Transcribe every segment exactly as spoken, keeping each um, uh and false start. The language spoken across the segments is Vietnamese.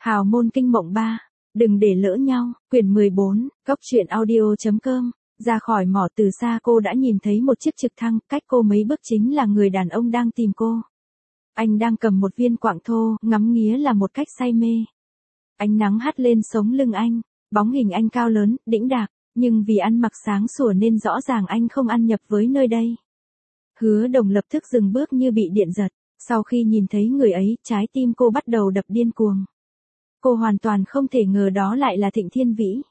Hào môn kinh mộng ba. Đừng để lỡ nhau. Quyển mười bốn, Cốc truyện audio.com. Ra khỏi mỏ từ xa cô đã nhìn thấy một chiếc trực thăng, cách cô mấy bước chính là người đàn ông đang tìm cô. Anh đang cầm một viên quạng thô, ngắm nghía là một cách say mê. Ánh nắng hắt lên sống lưng anh, bóng hình anh cao lớn, đĩnh đạc, nhưng vì ăn mặc sáng sủa nên rõ ràng anh không ăn nhập với nơi đây. Hứa Đồng lập tức dừng bước như bị điện giật, sau khi nhìn thấy người ấy, trái tim cô bắt đầu đập điên cuồng. Cô hoàn toàn không thể ngờ đó lại là Thịnh Thiên Vĩ.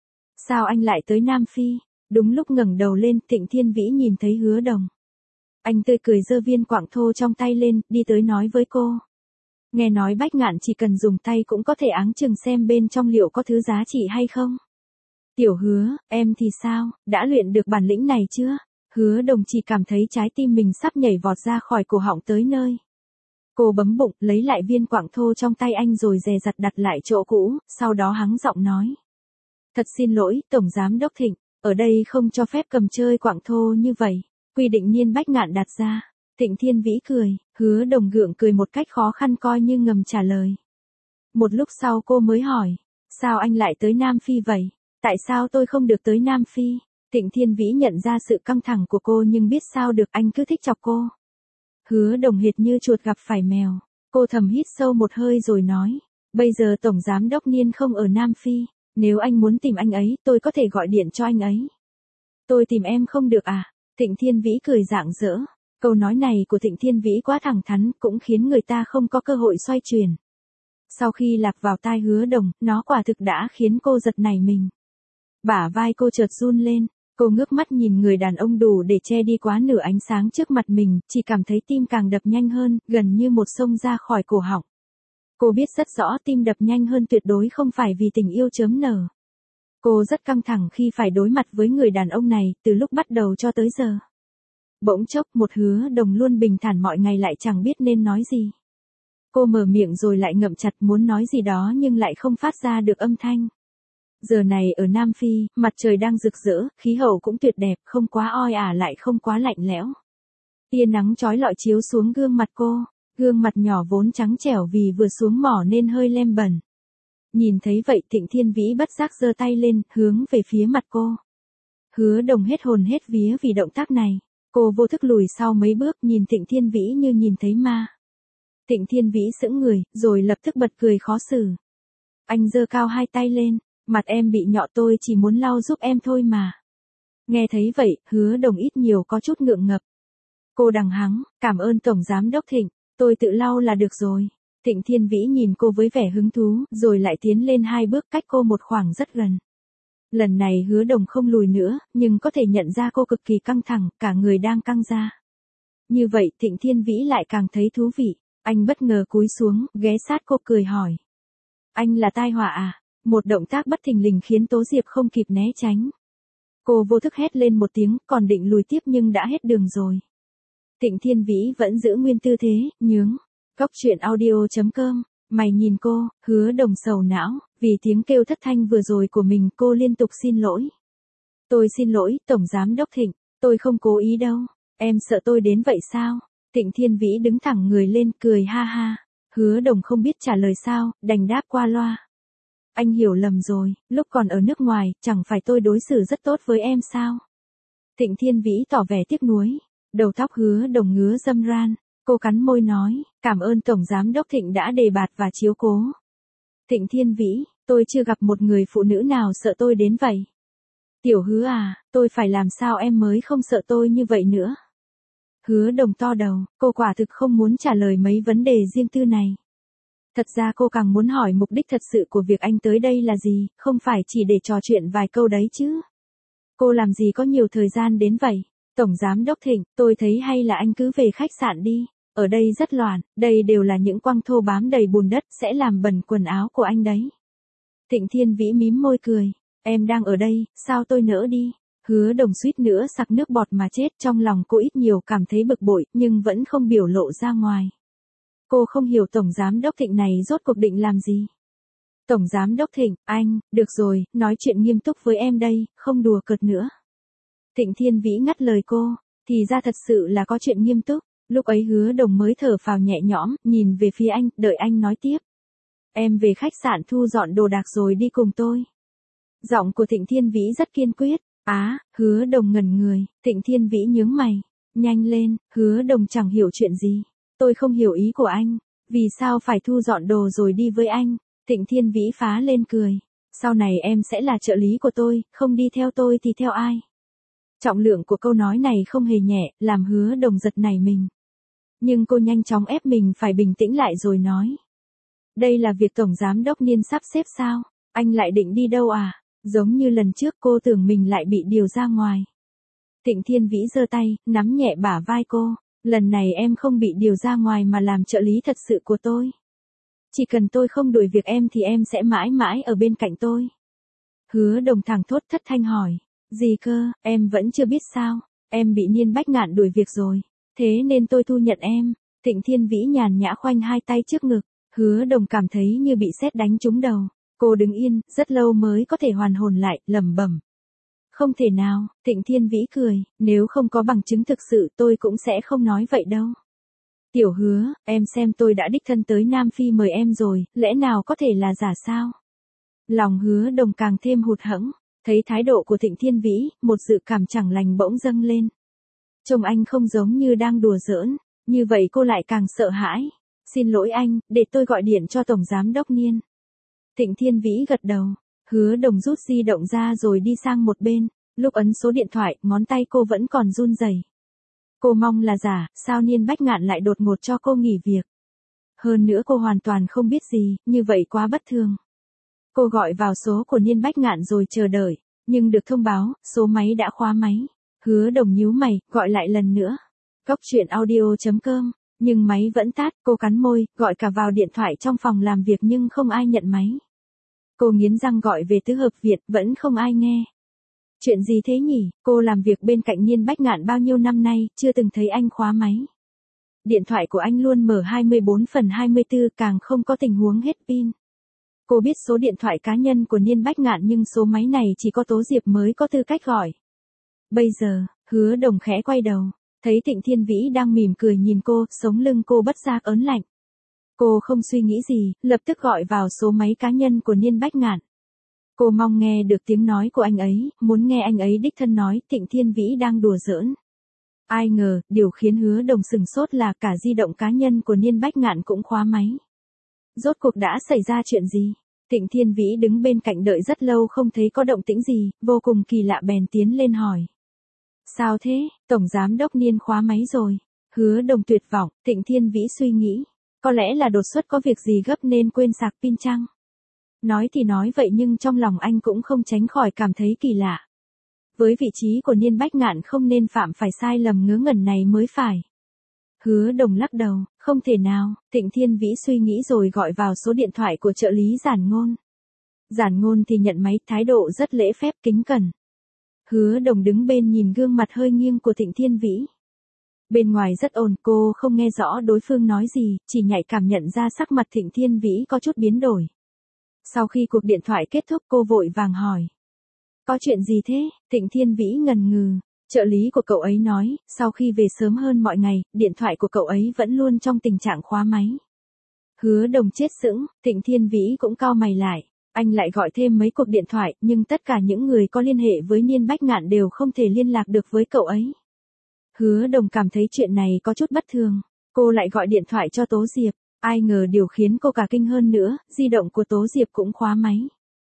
Sao anh lại tới Nam Phi? Đúng lúc ngẩng đầu lên, Thịnh Thiên Vĩ nhìn thấy Hứa Đồng. Anh tươi cười giơ viên quạng thô trong tay lên, đi tới nói với cô. Nghe nói Bách Ngạn chỉ cần dùng tay cũng có thể áng chừng xem bên trong liệu có thứ giá trị hay không. Tiểu Hứa, em thì sao, đã luyện được bản lĩnh này chưa? Hứa Đồng chỉ cảm thấy trái tim mình sắp nhảy vọt ra khỏi cổ họng tới nơi. Cô bấm bụng, lấy lại viên quạng thô trong tay anh rồi dè dặt đặt lại chỗ cũ, sau đó hắng giọng nói. Thật xin lỗi, Tổng Giám Đốc Thịnh, ở đây không cho phép cầm chơi quạng thô như vậy. Quy định Niên Bách Ngạn đặt ra. Thịnh Thiên Vĩ cười, Hứa Đồng gượng cười một cách khó khăn coi như ngầm trả lời. Một lúc sau cô mới hỏi, sao anh lại tới Nam Phi vậy? Tại sao tôi không được tới Nam Phi? Thịnh Thiên Vĩ nhận ra sự căng thẳng của cô nhưng biết sao được, anh cứ thích chọc cô. Hứa Đồng hệt như chuột gặp phải mèo. Cô thầm hít sâu một hơi rồi nói, bây giờ Tổng Giám Đốc Niên không ở Nam Phi, nếu anh muốn tìm anh ấy, tôi có thể gọi điện cho anh ấy. Tôi tìm em không được à? Thịnh Thiên Vĩ cười rạng rỡ. Câu nói này của Thịnh Thiên Vĩ quá thẳng thắn, cũng khiến người ta không có cơ hội xoay chuyển. Sau khi lạc vào tai Hứa Đồng, nó quả thực đã khiến cô giật nảy mình. Bả vai cô chợt run lên, cô ngước mắt nhìn người đàn ông đủ để che đi quá nửa ánh sáng trước mặt mình, chỉ cảm thấy tim càng đập nhanh hơn, gần như một xông ra khỏi cổ họng. Cô biết rất rõ tim đập nhanh hơn tuyệt đối không phải vì tình yêu chớm nở. Cô rất căng thẳng khi phải đối mặt với người đàn ông này, từ lúc bắt đầu cho tới giờ. Bỗng chốc một Hứa Đồng luôn bình thản mọi ngày lại chẳng biết nên nói gì. Cô mở miệng rồi lại ngậm chặt muốn nói gì đó nhưng lại không phát ra được âm thanh. Giờ này ở Nam Phi, mặt trời đang rực rỡ, khí hậu cũng tuyệt đẹp, không quá oi ả lại không quá lạnh lẽo. Tia nắng chói lọi chiếu xuống gương mặt cô, gương mặt nhỏ vốn trắng trẻo vì vừa xuống mỏ nên hơi lem bẩn. Nhìn thấy vậy Thịnh Thiên Vĩ bất giác giơ tay lên, hướng về phía mặt cô. Hứa Đồng hết hồn hết vía vì động tác này. Cô vô thức lùi sau mấy bước nhìn Thịnh Thiên Vĩ như nhìn thấy ma. Thịnh Thiên Vĩ sững người, rồi lập tức bật cười khó xử. Anh giơ cao hai tay lên, mặt em bị nhọ tôi chỉ muốn lau giúp em thôi mà. Nghe thấy vậy, Hứa Đồng ít nhiều có chút ngượng ngập. Cô đằng hắng, cảm ơn Tổng Giám Đốc Thịnh, tôi tự lau là được rồi. Thịnh Thiên Vĩ nhìn cô với vẻ hứng thú, rồi lại tiến lên hai bước cách cô một khoảng rất gần. Lần này Hứa Đồng không lùi nữa, nhưng có thể nhận ra cô cực kỳ căng thẳng, cả người đang căng ra. Như vậy Thịnh Thiên Vĩ lại càng thấy thú vị, anh bất ngờ cúi xuống, ghé sát cô cười hỏi. Anh là tai họa à? Một động tác bất thình lình khiến Tố Diệp không kịp né tránh. Cô vô thức hét lên một tiếng, còn định lùi tiếp nhưng đã hết đường rồi. Thịnh Thiên Vĩ vẫn giữ nguyên tư thế, nhướng. Cốc truyện audio.com. Mày nhìn cô, Hứa Đồng sầu não, vì tiếng kêu thất thanh vừa rồi của mình cô liên tục xin lỗi. Tôi xin lỗi, Tổng Giám Đốc Thịnh, tôi không cố ý đâu, em sợ tôi đến vậy sao? Thịnh Thiên Vĩ đứng thẳng người lên cười ha ha. Hứa Đồng không biết trả lời sao, đành đáp qua loa. Anh hiểu lầm rồi, lúc còn ở nước ngoài, chẳng phải tôi đối xử rất tốt với em sao? Thịnh Thiên Vĩ tỏ vẻ tiếc nuối, đầu tóc Hứa Đồng ngứa râm ran. Cô cắn môi nói, cảm ơn Tổng Giám Đốc Thịnh đã đề bạt và chiếu cố. Thịnh Thiên Vĩ, tôi chưa gặp một người phụ nữ nào sợ tôi đến vậy. Tiểu Hứa à, tôi phải làm sao em mới không sợ tôi như vậy nữa? Hứa Đồng to đầu, cô quả thực không muốn trả lời mấy vấn đề riêng tư này. Thật ra cô càng muốn hỏi mục đích thật sự của việc anh tới đây là gì, không phải chỉ để trò chuyện vài câu đấy chứ. Cô làm gì có nhiều thời gian đến vậy? Tổng Giám Đốc Thịnh, tôi thấy hay là anh cứ về khách sạn đi, ở đây rất loạn, đây đều là những quăng thô bám đầy bùn đất sẽ làm bẩn quần áo của anh đấy. Thịnh Thiên Vĩ mím môi cười, em đang ở đây, sao tôi nỡ đi? Hứa Đồng suýt nữa sặc nước bọt mà chết, trong lòng cô ít nhiều cảm thấy bực bội, nhưng vẫn không biểu lộ ra ngoài. Cô không hiểu Tổng Giám Đốc Thịnh này rốt cuộc định làm gì. Tổng Giám Đốc Thịnh, anh, được rồi, nói chuyện nghiêm túc với em đây, không đùa cợt nữa. Thịnh Thiên Vĩ ngắt lời cô, thì ra thật sự là có chuyện nghiêm túc. Lúc ấy Hứa Đồng mới thở phào nhẹ nhõm, nhìn về phía anh, đợi anh nói tiếp. em về khách sạn thu dọn đồ đạc rồi đi cùng tôi. Giọng của Thịnh Thiên Vĩ rất kiên quyết. Á, Hứa Đồng ngẩn người, Thịnh Thiên Vĩ nhướng mày. Nhanh lên, Hứa Đồng chẳng hiểu chuyện gì. Tôi không hiểu ý của anh, vì sao phải thu dọn đồ rồi đi với anh? Thịnh Thiên Vĩ phá lên cười. Sau này em sẽ là trợ lý của tôi, không đi theo tôi thì theo ai? Trọng lượng của câu nói này không hề nhẹ, làm Hứa Đồng giật nảy mình. Nhưng cô nhanh chóng ép mình phải bình tĩnh lại rồi nói. Đây là việc Tổng Giám Đốc Niên sắp xếp sao? Anh lại định đi đâu à? Giống như lần trước cô tưởng mình lại bị điều ra ngoài. Thịnh Thiên Vĩ giơ tay, nắm nhẹ bả vai cô. Lần này em không bị điều ra ngoài mà làm trợ lý thật sự của tôi. Chỉ cần tôi không đuổi việc em thì em sẽ mãi mãi ở bên cạnh tôi. Hứa Đồng thẳng thốt thất thanh hỏi. Gì cơ, em vẫn chưa biết sao? Em bị Niên Bách Ngạn đuổi việc rồi. Thế nên tôi thu nhận em. Thịnh Thiên Vĩ nhàn nhã khoanh hai tay trước ngực. Hứa Đồng cảm thấy như bị sét đánh trúng đầu. Cô đứng yên, rất lâu mới có thể hoàn hồn lại, lẩm bẩm. Không thể nào, Thịnh Thiên Vĩ cười, nếu không có bằng chứng thực sự tôi cũng sẽ không nói vậy đâu. Tiểu Hứa, em xem tôi đã đích thân tới Nam Phi mời em rồi, lẽ nào có thể là giả sao? Lòng Hứa Đồng càng thêm hụt hẫng, thấy thái độ của Thịnh Thiên Vĩ, một dự cảm chẳng lành bỗng dâng lên. Trông anh không giống như đang đùa giỡn, như vậy cô lại càng sợ hãi. Xin lỗi anh, để tôi gọi điện cho Tổng Giám Đốc Niên. Thịnh Thiên Vĩ gật đầu, Hứa Đồng rút di động ra rồi đi sang một bên, lúc ấn số điện thoại, ngón tay cô vẫn còn run rẩy. Cô mong là giả, sao Niên Bách Ngạn lại đột ngột cho cô nghỉ việc. Hơn nữa cô hoàn toàn không biết gì, như vậy quá bất thường. Cô gọi vào số của Niên Bách Ngạn rồi chờ đợi, nhưng được thông báo, số máy đã khóa máy. Hứa Đồng nhíu mày, gọi lại lần nữa. Cốc truyện audio chấm com, nhưng máy vẫn tắt, cô cắn môi, gọi cả vào điện thoại trong phòng làm việc nhưng không ai nhận máy. Cô nghiến răng gọi về tứ hợp viện, vẫn không ai nghe. Chuyện gì thế nhỉ, cô làm việc bên cạnh Niên Bách Ngạn bao nhiêu năm nay, chưa từng thấy anh khóa máy. Điện thoại của anh luôn mở hai mươi bốn phần hai mươi tư, càng không có tình huống hết pin. Cô biết số điện thoại cá nhân của Niên Bách Ngạn nhưng số máy này chỉ có Tố Diệp mới có tư cách gọi. Bây giờ, Hứa Đồng khẽ quay đầu, thấy Thịnh Thiên Vĩ đang mỉm cười nhìn cô, sống lưng cô bất giác ớn lạnh. Cô không suy nghĩ gì, lập tức gọi vào số máy cá nhân của Niên Bách Ngạn. Cô mong nghe được tiếng nói của anh ấy, muốn nghe anh ấy đích thân nói Thịnh Thiên Vĩ đang đùa giỡn. Ai ngờ, điều khiến Hứa Đồng sừng sốt là cả di động cá nhân của Niên Bách Ngạn cũng khóa máy. Rốt cuộc đã xảy ra chuyện gì? Thịnh Thiên Vĩ đứng bên cạnh đợi rất lâu không thấy có động tĩnh gì, vô cùng kỳ lạ bèn tiến lên hỏi. Sao thế, Tổng Giám Đốc Niên khóa máy rồi. Hứa Đồng tuyệt vọng, Thịnh Thiên Vĩ suy nghĩ. Có lẽ là đột xuất có việc gì gấp nên quên sạc pin chăng? Nói thì nói vậy nhưng trong lòng anh cũng không tránh khỏi cảm thấy kỳ lạ. Với vị trí của Niên Bách Ngạn không nên phạm phải sai lầm ngớ ngẩn này mới phải. Hứa Đồng lắc đầu, không thể nào, Thịnh Thiên Vĩ suy nghĩ rồi gọi vào số điện thoại của trợ lý Giản Ngôn. Giản Ngôn thì nhận máy, thái độ rất lễ phép kính cẩn. Hứa Đồng đứng bên nhìn gương mặt hơi nghiêng của Thịnh Thiên Vĩ. Bên ngoài rất ồn, cô không nghe rõ đối phương nói gì, chỉ nhạy cảm nhận ra sắc mặt Thịnh Thiên Vĩ có chút biến đổi. Sau khi cuộc điện thoại kết thúc cô vội vàng hỏi. Có chuyện gì thế? Thịnh Thiên Vĩ ngần ngừ. Trợ lý của cậu ấy nói, sau khi về sớm hơn mọi ngày, điện thoại của cậu ấy vẫn luôn trong tình trạng khóa máy. Hứa Đồng chết sững, Thịnh Thiên Vĩ cũng cau mày lại. Anh lại gọi thêm mấy cuộc điện thoại, nhưng tất cả những người có liên hệ với Niên Bách Ngạn đều không thể liên lạc được với cậu ấy. Hứa Đồng cảm thấy chuyện này có chút bất thường. Cô lại gọi điện thoại cho Tố Diệp. Ai ngờ điều khiến cô cả kinh hơn nữa, di động của Tố Diệp cũng khóa máy.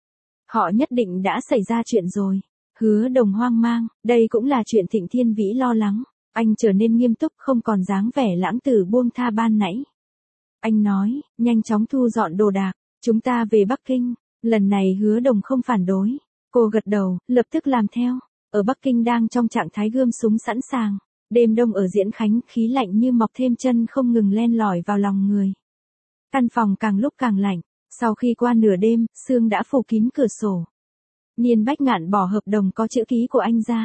Họ nhất định đã xảy ra chuyện rồi. Hứa Đồng hoang mang, đây cũng là chuyện Thịnh Thiên Vĩ lo lắng. Anh trở nên nghiêm túc không còn dáng vẻ lãng tử buông tha ban nãy. Anh nói, nhanh chóng thu dọn đồ đạc, chúng ta về Bắc Kinh. Lần này Hứa Đồng không phản đối. Cô gật đầu, lập tức làm theo. Ở Bắc Kinh đang trong trạng thái gươm súng sẵn sàng. Đêm đông ở Diễn Khánh, khí lạnh như mọc thêm chân không ngừng len lỏi vào lòng người. Căn phòng càng lúc càng lạnh. Sau khi qua nửa đêm, sương đã phủ kín cửa sổ. Niên Bách Ngạn bỏ hợp đồng có chữ ký của anh ra.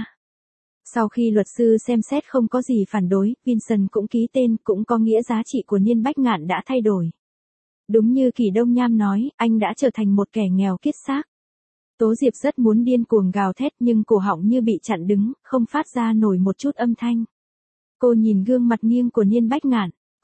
Sau khi luật sư xem xét không có gì phản đối, Vincent cũng ký tên, cũng có nghĩa giá trị của Niên Bách Ngạn đã thay đổi. Đúng như Kỳ Đông Nham nói, anh đã trở thành một kẻ nghèo kiết xác. Tố Diệp rất muốn điên cuồng gào thét nhưng cổ họng như bị chặn đứng, không phát ra nổi một chút âm thanh. Cô nhìn gương mặt nghiêng của Niên Bách Ngạn,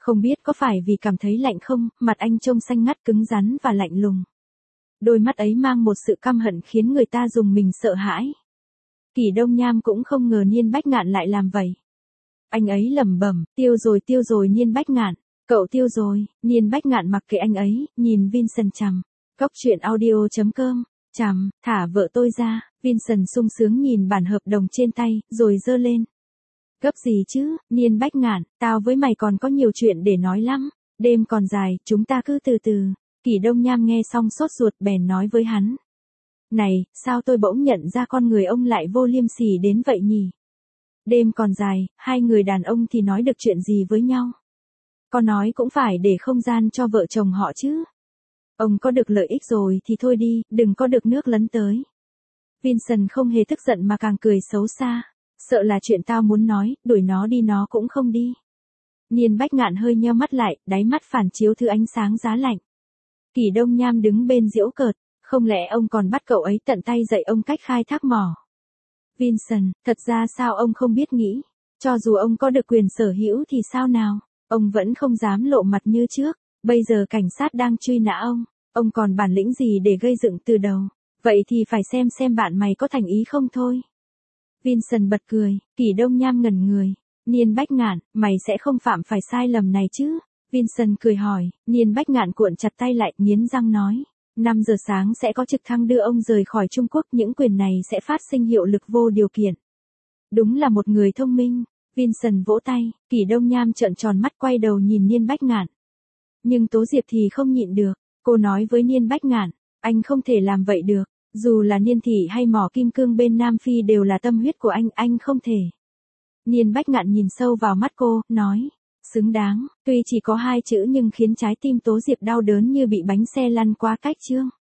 Không biết có phải vì cảm thấy lạnh không, mặt anh trông xanh ngắt cứng rắn và lạnh lùng. Đôi mắt ấy mang một sự căm hận khiến người ta dùng mình sợ hãi. Kỷ Đông Nham cũng không ngờ Niên Bách Ngạn lại làm vậy. Anh ấy lẩm bẩm, tiêu rồi tiêu rồi Niên Bách Ngạn, cậu tiêu rồi. Niên Bách Ngạn mặc kệ anh ấy, nhìn Vincent chằm. Cóc truyện audio chấm com, chằm, thả vợ tôi ra. Vincent sung sướng nhìn bản hợp đồng trên tay, rồi giơ lên. Gấp gì chứ, Niên Bách Ngạn, tao với mày còn có nhiều chuyện để nói lắm. Đêm còn dài, chúng ta cứ từ từ. Kỷ Đông Nham nghe xong sốt ruột bèn nói với hắn. Này, sao tôi bỗng nhận ra con người ông lại vô liêm sỉ đến vậy nhỉ? Đêm còn dài, hai người đàn ông thì nói được chuyện gì với nhau? Có nói cũng phải để không gian cho vợ chồng họ chứ. Ông có được lợi ích rồi thì thôi đi, đừng có được nước lấn tới. Vincent không hề tức giận mà càng cười xấu xa. Sợ là chuyện tao muốn nói, đuổi nó đi nó cũng không đi. Niên Bách Ngạn hơi nheo mắt lại, đáy mắt phản chiếu thứ ánh sáng giá lạnh. Kỷ Đông Nham đứng bên giễu cợt, không lẽ ông còn bắt cậu ấy tận tay dạy ông cách khai thác mỏ? Vincent, thật ra sao ông không biết nghĩ? Cho dù ông có được quyền sở hữu thì sao nào? Ông vẫn không dám lộ mặt như trước. Bây giờ cảnh sát đang truy nã ông. Ông còn bản lĩnh gì để gây dựng từ đầu? Vậy thì phải xem xem bạn mày có thành ý không thôi. Vincent bật cười, Kỷ Đông Nham ngẩn người. Niên Bách Ngạn, mày sẽ không phạm phải sai lầm này chứ? Vincent cười hỏi, Niên Bách Ngạn cuộn chặt tay lại, nghiến răng nói. năm giờ sáng sẽ có trực thăng đưa ông rời khỏi Trung Quốc, những quyền này sẽ phát sinh hiệu lực vô điều kiện. Đúng là một người thông minh. Vincent vỗ tay, Kỷ Đông Nham trợn tròn mắt quay đầu nhìn Niên Bách Ngạn. Nhưng Tố Diệp thì không nhịn được, cô nói với Niên Bách Ngạn, anh không thể làm vậy được. Dù là Niên Thị hay mỏ kim cương bên Nam Phi đều là tâm huyết của anh, anh không thể. Niên Bách Ngạn nhìn sâu vào mắt cô, nói, xứng đáng, tuy chỉ có hai chữ nhưng khiến trái tim Tố Diệp đau đớn như bị bánh xe lăn qua cách chương.